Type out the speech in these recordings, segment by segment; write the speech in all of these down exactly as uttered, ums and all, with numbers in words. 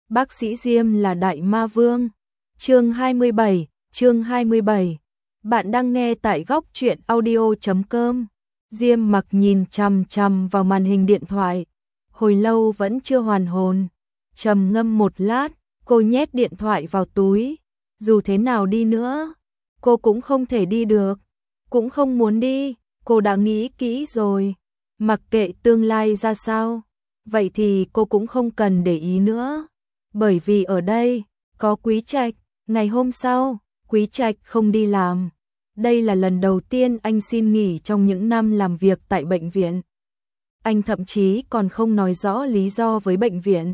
Bác sĩ Diêm là đại ma vương. Chương hai mươi bảy, chương hai mươi bảy. Bạn đang nghe tại góc truyện audio chấm com. Diêm Mặc nhìn chằm chằm vào màn hình điện thoại, hồi lâu vẫn chưa hoàn hồn. Trầm ngâm một lát, cô nhét điện thoại vào túi. Dù thế nào đi nữa, cô cũng không thể đi được, cũng không muốn đi, cô đã nghĩ kỹ rồi. Mặc kệ tương lai ra sao, vậy thì cô cũng không cần để ý nữa. Bởi vì ở đây có Quý Trạch. Ngày hôm sau, Quý Trạch không đi làm. Đây là lần đầu tiên anh xin nghỉ trong những năm làm việc tại bệnh viện. Anh thậm chí còn không nói rõ lý do với bệnh viện,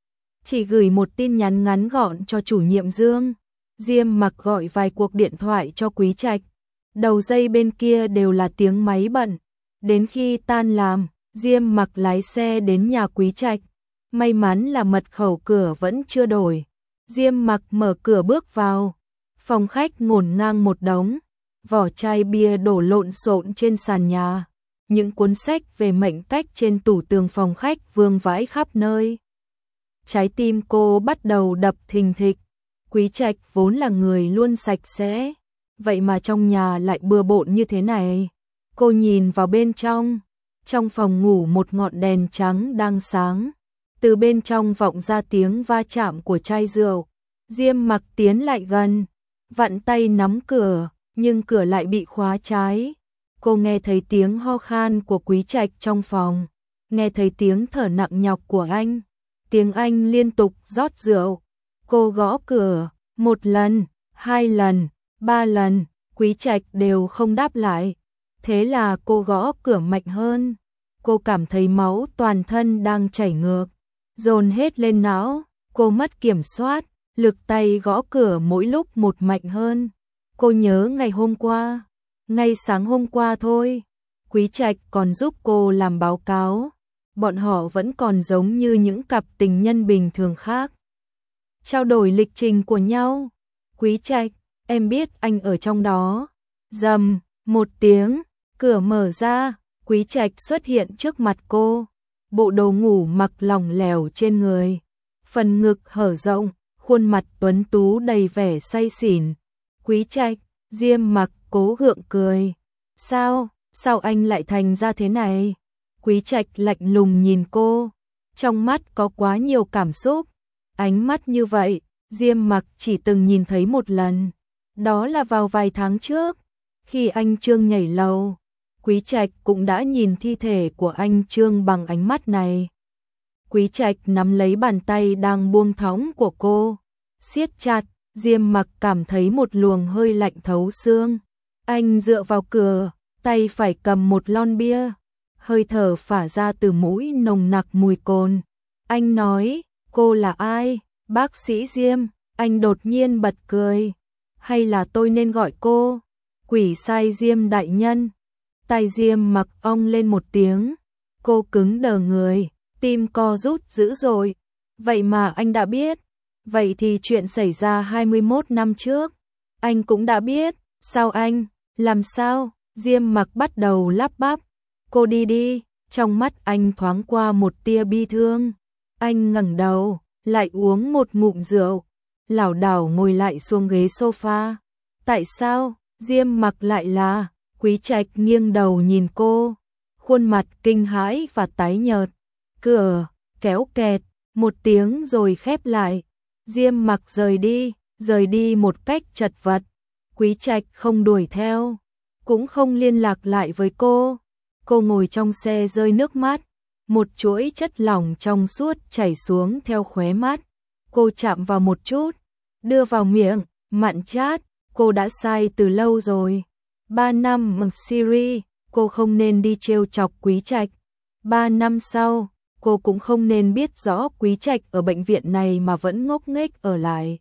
chỉ gửi một tin nhắn ngắn gọn cho chủ nhiệm Dương. Diêm Mặc gọi vài cuộc điện thoại cho Quý Trạch, đầu dây bên kia đều là tiếng máy bận. Đến khi tan làm, Diêm Mặc lái xe đến nhà Quý Trạch. May mắn là mật khẩu cửa vẫn chưa đổi. Diêm Mặc mở cửa bước vào. Phòng khách ngổn ngang một đống, vỏ chai bia đổ lộn xộn trên sàn nhà. Những cuốn sách về mệnh cách trên tủ tường phòng khách vương vãi khắp nơi. Trái tim cô bắt đầu đập thình thịch. Quý Trạch vốn là người luôn sạch sẽ, vậy mà trong nhà lại bừa bộn như thế này. Cô nhìn vào bên trong. Trong phòng ngủ một ngọn đèn trắng đang sáng. Từ bên trong vọng ra tiếng va chạm của chai rượu. Diêm Mặc tiến lại gần, vặn tay nắm cửa, nhưng cửa lại bị khóa trái. Cô nghe thấy tiếng ho khan của Quý Trạch trong phòng, nghe thấy tiếng thở nặng nhọc của anh, tiếng anh liên tục rót rượu. Cô gõ cửa, một lần, hai lần, ba lần, Quý Trạch đều không đáp lại. Thế là cô gõ cửa mạnh hơn. Cô cảm thấy máu toàn thân đang chảy ngược, dồn hết lên não. Cô mất kiểm soát, lực tay gõ cửa mỗi lúc một mạnh hơn. Cô nhớ ngày hôm qua, ngay sáng hôm qua thôi, Quý Trạch còn giúp cô làm báo cáo. Bọn họ vẫn còn giống như những cặp tình nhân bình thường khác, trao đổi lịch trình của nhau. Quý Trạch, em biết anh ở trong đó. Rầm, một tiếng, cửa mở ra, Quý Trạch xuất hiện trước mặt cô. Bộ đồ ngủ mặc lỏng lẻo trên người, phần ngực hở rộng, khuôn mặt tuấn tú đầy vẻ say xỉn. Quý Trạch, Diêm Mặc cố gượng cười. Sao, sao anh lại thành ra thế này? Quý Trạch lạnh lùng nhìn cô, trong mắt có quá nhiều cảm xúc. Ánh mắt như vậy, Diêm Mặc chỉ từng nhìn thấy một lần. Đó là vào vài tháng trước, khi anh Trương nhảy lầu. Quý Trạch cũng đã nhìn thi thể của anh Trương bằng ánh mắt này. Quý Trạch nắm lấy bàn tay đang buông thõng của cô, siết chặt. Diêm Mặc cảm thấy một luồng hơi lạnh thấu xương. Anh dựa vào cửa, tay phải cầm một lon bia, hơi thở phả ra từ mũi nồng nặc mùi cồn. Anh nói, cô là ai? Bác sĩ Diêm. Anh đột nhiên bật cười. Hay là tôi nên gọi cô Quỷ Sai Diêm đại nhân? Tai Diêm Mặc ong lên một tiếng. Cô cứng đờ người, tim co rút dữ dội. Vậy mà anh đã biết. Vậy thì chuyện xảy ra hai mươi mốt năm trước, anh cũng đã biết. Sao anh? Làm sao? Diêm Mặc bắt đầu lắp bắp. Cô đi đi. Trong mắt anh thoáng qua một tia bi thương. Anh ngẩng đầu, lại uống một ngụm rượu, lảo đảo ngồi lại xuống ghế sofa. Tại sao? Diêm Mặc lại là? Quý Trạch nghiêng đầu nhìn cô, khuôn mặt kinh hãi và tái nhợt. Cửa kéo kẹt một tiếng rồi khép lại. Diêm Mặc rời đi, rời đi một cách chật vật. Quý Trạch không đuổi theo, cũng không liên lạc lại với cô. Cô ngồi trong xe rơi nước mắt, một chuỗi chất lỏng trong suốt chảy xuống theo khóe mắt. Cô chạm vào một chút, đưa vào miệng, mặn chát. Cô đã sai từ lâu rồi. Ba năm mừng Siri, cô không nên đi trêu chọc Quý Trạch. Ba năm sau, cô cũng không nên biết rõ Quý Trạch ở bệnh viện này mà vẫn ngốc nghếch ở lại.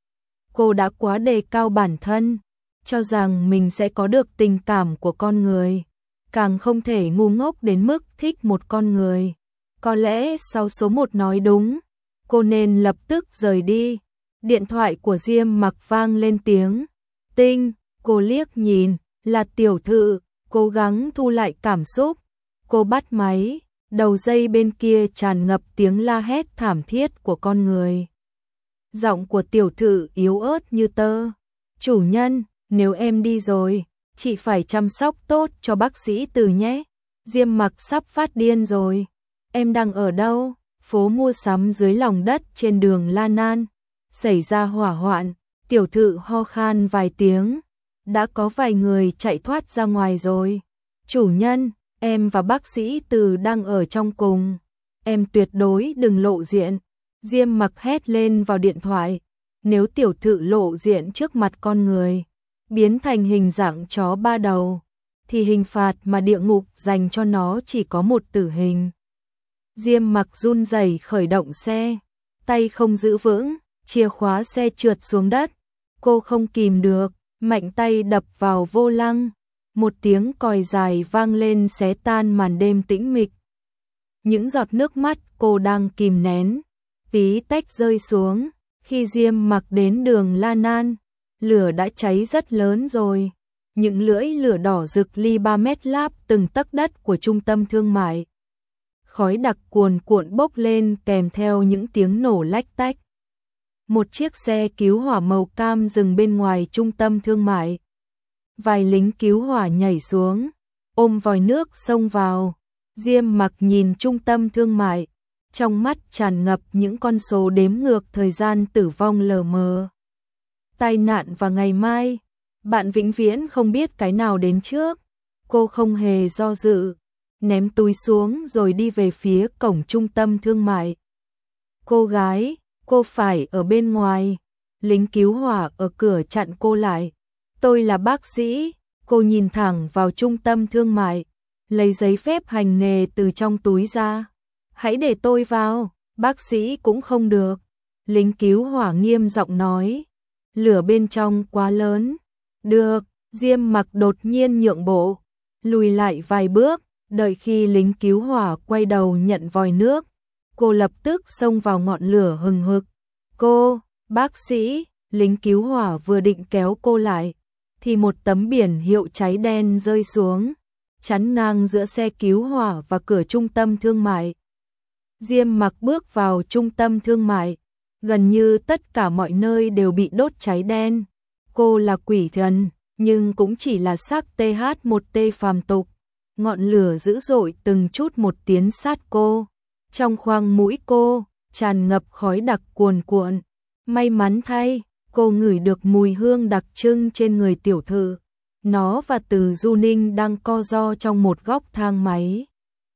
Cô đã quá đề cao bản thân, cho rằng mình sẽ có được tình cảm của con người. Càng không thể ngu ngốc đến mức thích một con người. Có lẽ sau số một nói đúng, cô nên lập tức rời đi. Điện thoại của Diêm Mặc vang lên tiếng. Tinh, cô liếc nhìn, là tiểu thư, cố gắng thu lại cảm xúc. Cô bắt máy, đầu dây bên kia tràn ngập tiếng la hét thảm thiết của con người. Giọng của tiểu thự yếu ớt như tơ. Chủ nhân, nếu em đi rồi, chị phải chăm sóc tốt cho bác sĩ Từ nhé. Diêm Mặc sắp phát điên rồi. Em đang ở đâu? Phố mua sắm dưới lòng đất trên đường La Nan. Xảy ra hỏa hoạn, tiểu thự ho khan vài tiếng. Đã có vài người chạy thoát ra ngoài rồi. Chủ nhân, em và bác sĩ Từ đang ở trong cùng. Em tuyệt đối đừng lộ diện. Diêm Mặc hét lên vào điện thoại. Nếu tiểu thự lộ diện trước mặt con người, biến thành hình dạng chó ba đầu, thì hình phạt mà địa ngục dành cho nó chỉ có một tử hình. Diêm Mặc run rẩy khởi động xe, tay không giữ vững, chìa khóa xe trượt xuống đất. Cô không kìm được, mạnh tay đập vào vô lăng. Một tiếng còi dài vang lên xé tan màn đêm tĩnh mịch. Những giọt nước mắt cô đang kìm nén, tí tách rơi xuống. Khi Diêm Mặc đến đường La Nan, lửa đã cháy rất lớn rồi. Những lưỡi lửa đỏ rực ly ba mét láp từng tấc đất của trung tâm thương mại. Khói đặc cuồn cuộn bốc lên kèm theo những tiếng nổ lách tách. Một chiếc xe cứu hỏa màu cam dừng bên ngoài trung tâm thương mại. Vài lính cứu hỏa nhảy xuống, ôm vòi nước xông vào. Diêm Mặc nhìn trung tâm thương mại, trong mắt tràn ngập những con số đếm ngược thời gian tử vong lờ mờ. Tai nạn và ngày mai, bạn vĩnh viễn không biết cái nào đến trước. Cô không hề do dự, ném túi xuống rồi đi về phía cổng trung tâm thương mại. Cô gái, cô phải ở bên ngoài. Lính cứu hỏa ở cửa chặn cô lại. Tôi là bác sĩ. Cô nhìn thẳng vào trung tâm thương mại, lấy giấy phép hành nghề từ trong túi ra. Hãy để tôi vào. Bác sĩ cũng không được. Lính cứu hỏa nghiêm giọng nói. Lửa bên trong quá lớn. Được. Diêm Mặc đột nhiên nhượng bộ, lùi lại vài bước. Đợi khi lính cứu hỏa quay đầu nhận vòi nước, cô lập tức xông vào ngọn lửa hừng hực. Cô, bác sĩ. Lính cứu hỏa vừa định kéo cô lại, thì một tấm biển hiệu cháy đen rơi xuống, chắn ngang giữa xe cứu hỏa và cửa trung tâm thương mại. Diêm Mặc bước vào trung tâm thương mại, gần như tất cả mọi nơi đều bị đốt cháy đen. Cô là quỷ thần, nhưng cũng chỉ là xác tê hát một tê phàm tục. Ngọn lửa dữ dội từng chút một tiến sát cô. Trong khoang mũi cô, tràn ngập khói đặc cuồn cuộn. May mắn thay, cô ngửi được mùi hương đặc trưng trên người tiểu thư. Nó và Từ Du Ninh đang co ro trong một góc thang máy.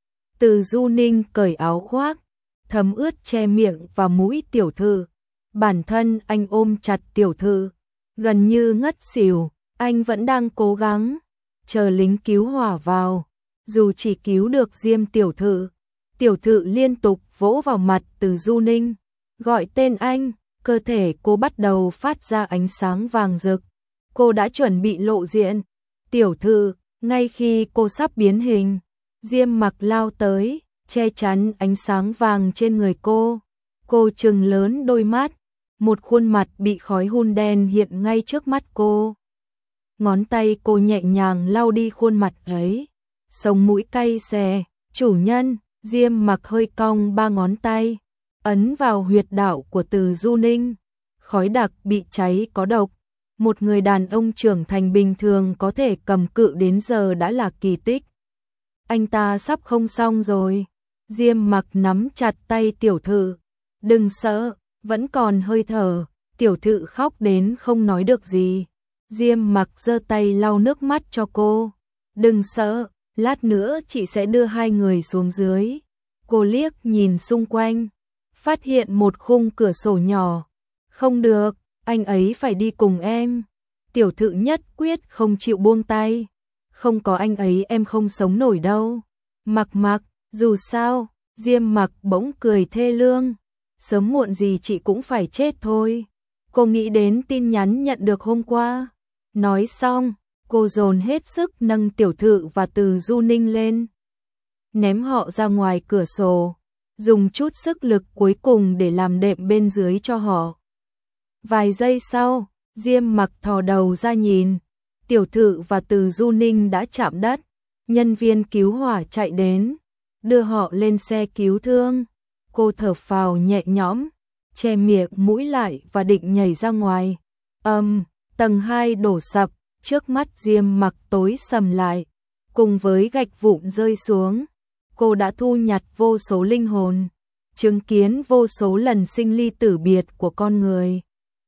Từ Du Ninh cởi áo khoác, thấm ướt che miệng và mũi tiểu thư. Bản thân anh ôm chặt tiểu thư, gần như ngất xỉu. Anh vẫn đang cố gắng chờ lính cứu hỏa vào, dù chỉ cứu được Diêm tiểu thư. Tiểu thư liên tục vỗ vào mặt Từ Du Ninh, gọi tên anh. Cơ thể cô bắt đầu phát ra ánh sáng vàng rực. Cô đã chuẩn bị lộ diện. Tiểu thư, ngay khi cô sắp biến hình, Diêm Mặc lao tới, che chắn ánh sáng vàng trên người cô. Cô trừng lớn đôi mắt, một khuôn mặt bị khói hun đen hiện ngay trước mắt cô. Ngón tay cô nhẹ nhàng lau đi khuôn mặt ấy. Sống mũi cay xè. Chủ nhân. Diêm Mặc hơi cong ba ngón tay, ấn vào huyệt đạo của Từ Du Ninh. Khói đặc bị cháy có độc. Một người đàn ông trưởng thành bình thường có thể cầm cự đến giờ đã là kỳ tích. Anh ta sắp không xong rồi. Diêm Mặc nắm chặt tay tiểu thư. Đừng sợ, vẫn còn hơi thở. Tiểu thư khóc đến không nói được gì. Diêm Mặc giơ tay lau nước mắt cho cô. Đừng sợ, lát nữa chị sẽ đưa hai người xuống dưới. Cô liếc nhìn xung quanh, phát hiện một khung cửa sổ nhỏ. Không được, anh ấy phải đi cùng em. Tiểu thư nhất quyết không chịu buông tay. Không có anh ấy em không sống nổi đâu. Mặc Mặc, dù sao. Diêm Mặc bỗng cười thê lương. Sớm muộn gì chị cũng phải chết thôi. Cô nghĩ đến tin nhắn nhận được hôm qua. Nói xong, cô dồn hết sức nâng tiểu thư và Từ Du Ninh lên, ném họ ra ngoài cửa sổ, dùng chút sức lực cuối cùng để làm đệm bên dưới cho họ. Vài giây sau, Diêm Mặc thò đầu ra nhìn, tiểu thư và Từ Du Ninh đã chạm đất. Nhân viên cứu hỏa chạy đến, đưa họ lên xe cứu thương. Cô thở phào nhẹ nhõm, che miệng mũi lại và định nhảy ra ngoài. Âm, um, tầng hai đổ sập, trước mắt Diêm Mặc tối sầm lại, cùng với gạch vụn rơi xuống. Cô đã thu nhặt vô số linh hồn, chứng kiến vô số lần sinh ly tử biệt của con người.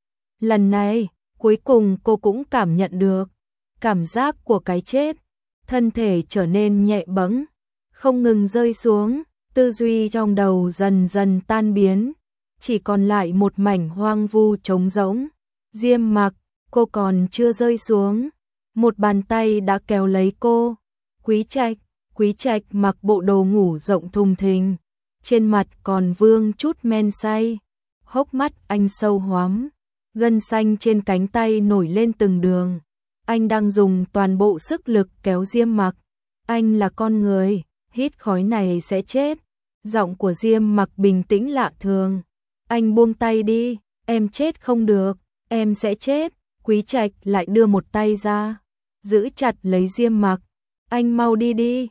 Lần này, cuối cùng cô cũng cảm nhận được cảm giác của cái chết, thân thể trở nên nhẹ bẫng, không ngừng rơi xuống, tư duy trong đầu dần dần tan biến, chỉ còn lại một mảnh hoang vu trống rỗng. Diêm Mặc, cô còn chưa rơi xuống, một bàn tay đã kéo lấy cô. Quý Trạch, Quý Trạch mặc bộ đồ ngủ rộng thùng thình, trên mặt còn vương chút men say, hốc mắt anh sâu hoắm, gân xanh trên cánh tay nổi lên từng đường. Anh đang dùng toàn bộ sức lực kéo Diêm Mặc. Anh là con người, hít khói này sẽ chết. Giọng của Diêm Mặc bình tĩnh lạ thường. Anh buông tay đi, em chết không được, em sẽ chết. Quý Trạch lại đưa một tay ra, giữ chặt lấy Diêm Mặc. Anh mau đi đi,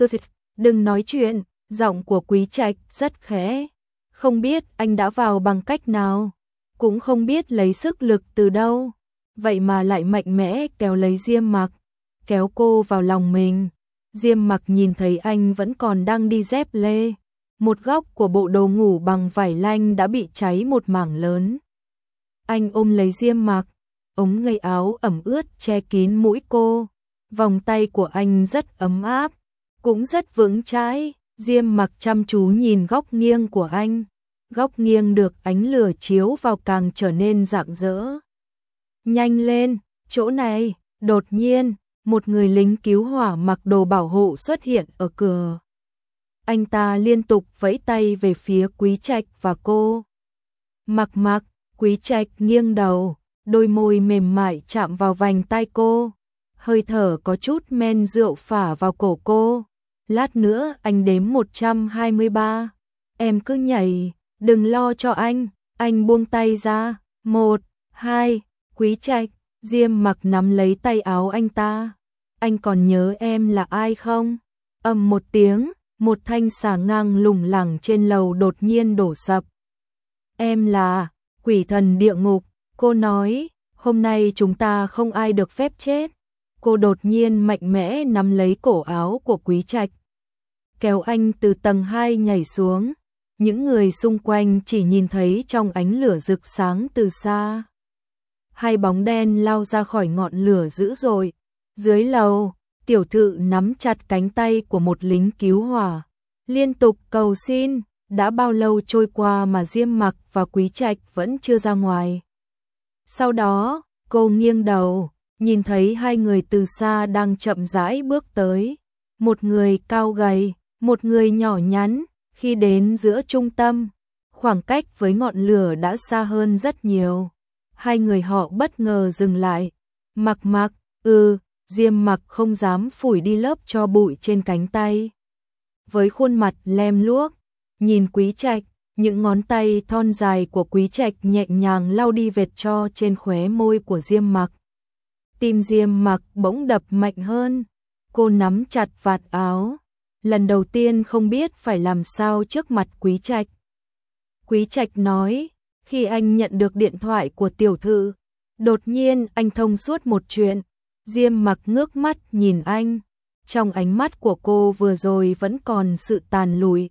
đừng nói chuyện. Giọng của Quý Trạch rất khẽ, không biết anh đã vào bằng cách nào, cũng không biết lấy sức lực từ đâu, vậy mà lại mạnh mẽ kéo lấy Diêm Mặc, kéo cô vào lòng mình. Diêm Mặc nhìn thấy anh vẫn còn đang đi dép lê, một góc của bộ đồ ngủ bằng vải lanh đã bị cháy một mảng lớn. Anh ôm lấy Diêm Mặc, ống ngay áo ẩm ướt che kín mũi cô, vòng tay của anh rất ấm áp, cũng rất vững chãi. Diêm Mặc chăm chú nhìn góc nghiêng của anh, góc nghiêng được ánh lửa chiếu vào càng trở nên rạng rỡ. Nhanh lên, chỗ này. Đột nhiên, một người lính cứu hỏa mặc đồ bảo hộ xuất hiện ở cửa. Anh ta liên tục vẫy tay về phía Quý Trạch và cô. Mặc Mặc, Quý Trạch nghiêng đầu, đôi môi mềm mại chạm vào vành tai cô, hơi thở có chút men rượu phả vào cổ cô. Lát nữa anh đếm một trăm hai mươi ba. Em cứ nhảy, đừng lo cho anh. Anh buông tay ra. Một, hai, Quý Trạch. Diêm Mặc nắm lấy tay áo anh ta. Anh còn nhớ em là ai không? Ầm một tiếng, một thanh xà ngang lủng lẳng trên lầu đột nhiên đổ sập. Em là quỷ thần địa ngục. Cô nói, hôm nay chúng ta không ai được phép chết. Cô đột nhiên mạnh mẽ nắm lấy cổ áo của Quý Trạch, kéo anh từ tầng hai nhảy xuống. Những người xung quanh chỉ nhìn thấy trong ánh lửa rực sáng từ xa, hai bóng đen lao ra khỏi ngọn lửa dữ dội. Dưới lầu, tiểu thự nắm chặt cánh tay của một lính cứu hỏa, liên tục cầu xin. Đã bao lâu trôi qua mà Diêm Mặc và Quý Trạch vẫn chưa ra ngoài. Sau đó, cô nghiêng đầu, nhìn thấy hai người từ xa đang chậm rãi bước tới. Một người cao gầy, một người nhỏ nhắn. Khi đến giữa trung tâm, khoảng cách với ngọn lửa đã xa hơn rất nhiều. Hai người họ bất ngờ dừng lại. Mặc Mặc, ừ, Diêm Mặc không dám phủi đi lớp tro bụi trên cánh tay. Với khuôn mặt lem luốc, nhìn Quý Trạch, những ngón tay thon dài của Quý Trạch nhẹ nhàng lau đi vệt tro trên khóe môi của Diêm Mặc. Tim Diêm Mặc bỗng đập mạnh hơn, cô nắm chặt vạt áo, lần đầu tiên không biết phải làm sao trước mặt Quý Trạch. Quý Trạch nói, khi anh nhận được điện thoại của tiểu thư, đột nhiên anh thông suốt một chuyện. Diêm Mặc ngước mắt nhìn anh, trong ánh mắt của cô vừa rồi vẫn còn sự tàn lụi.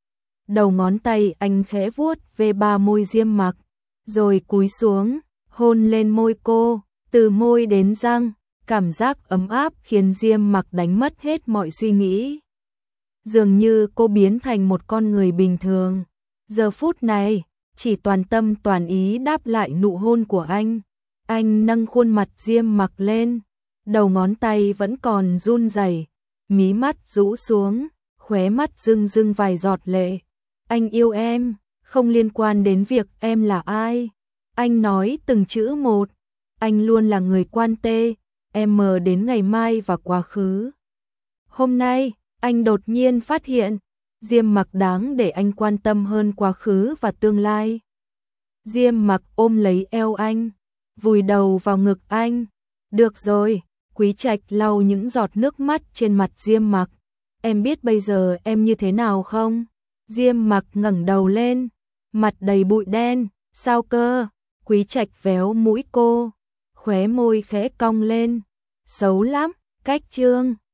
Đầu ngón tay anh khẽ vuốt về ba môi Diêm Mặc, rồi cúi xuống, hôn lên môi cô, từ môi đến răng, cảm giác ấm áp khiến Diêm Mặc đánh mất hết mọi suy nghĩ. Dường như cô biến thành một con người bình thường. Giờ phút này, chỉ toàn tâm toàn ý đáp lại nụ hôn của anh. Anh nâng khuôn mặt Diêm Mặc lên, đầu ngón tay vẫn còn run rẩy, mí mắt rũ xuống, khóe mắt rưng rưng vài giọt lệ. Anh yêu em, không liên quan đến việc em là ai. Anh nói từng chữ một. Anh luôn là người quan tê, em mờ đến ngày mai và quá khứ. Hôm nay, anh đột nhiên phát hiện, Diêm Mặc đáng để anh quan tâm hơn quá khứ và tương lai. Diêm Mặc ôm lấy eo anh, vùi đầu vào ngực anh. Được rồi, Quý Trạch lau những giọt nước mắt trên mặt Diêm Mặc. Em biết bây giờ em như thế nào không? Diêm Mặc ngẩng đầu lên, mặt đầy bụi đen, Sao cơ? Quý Trạch véo mũi cô, khóe môi khẽ cong lên. Xấu lắm, cách trương.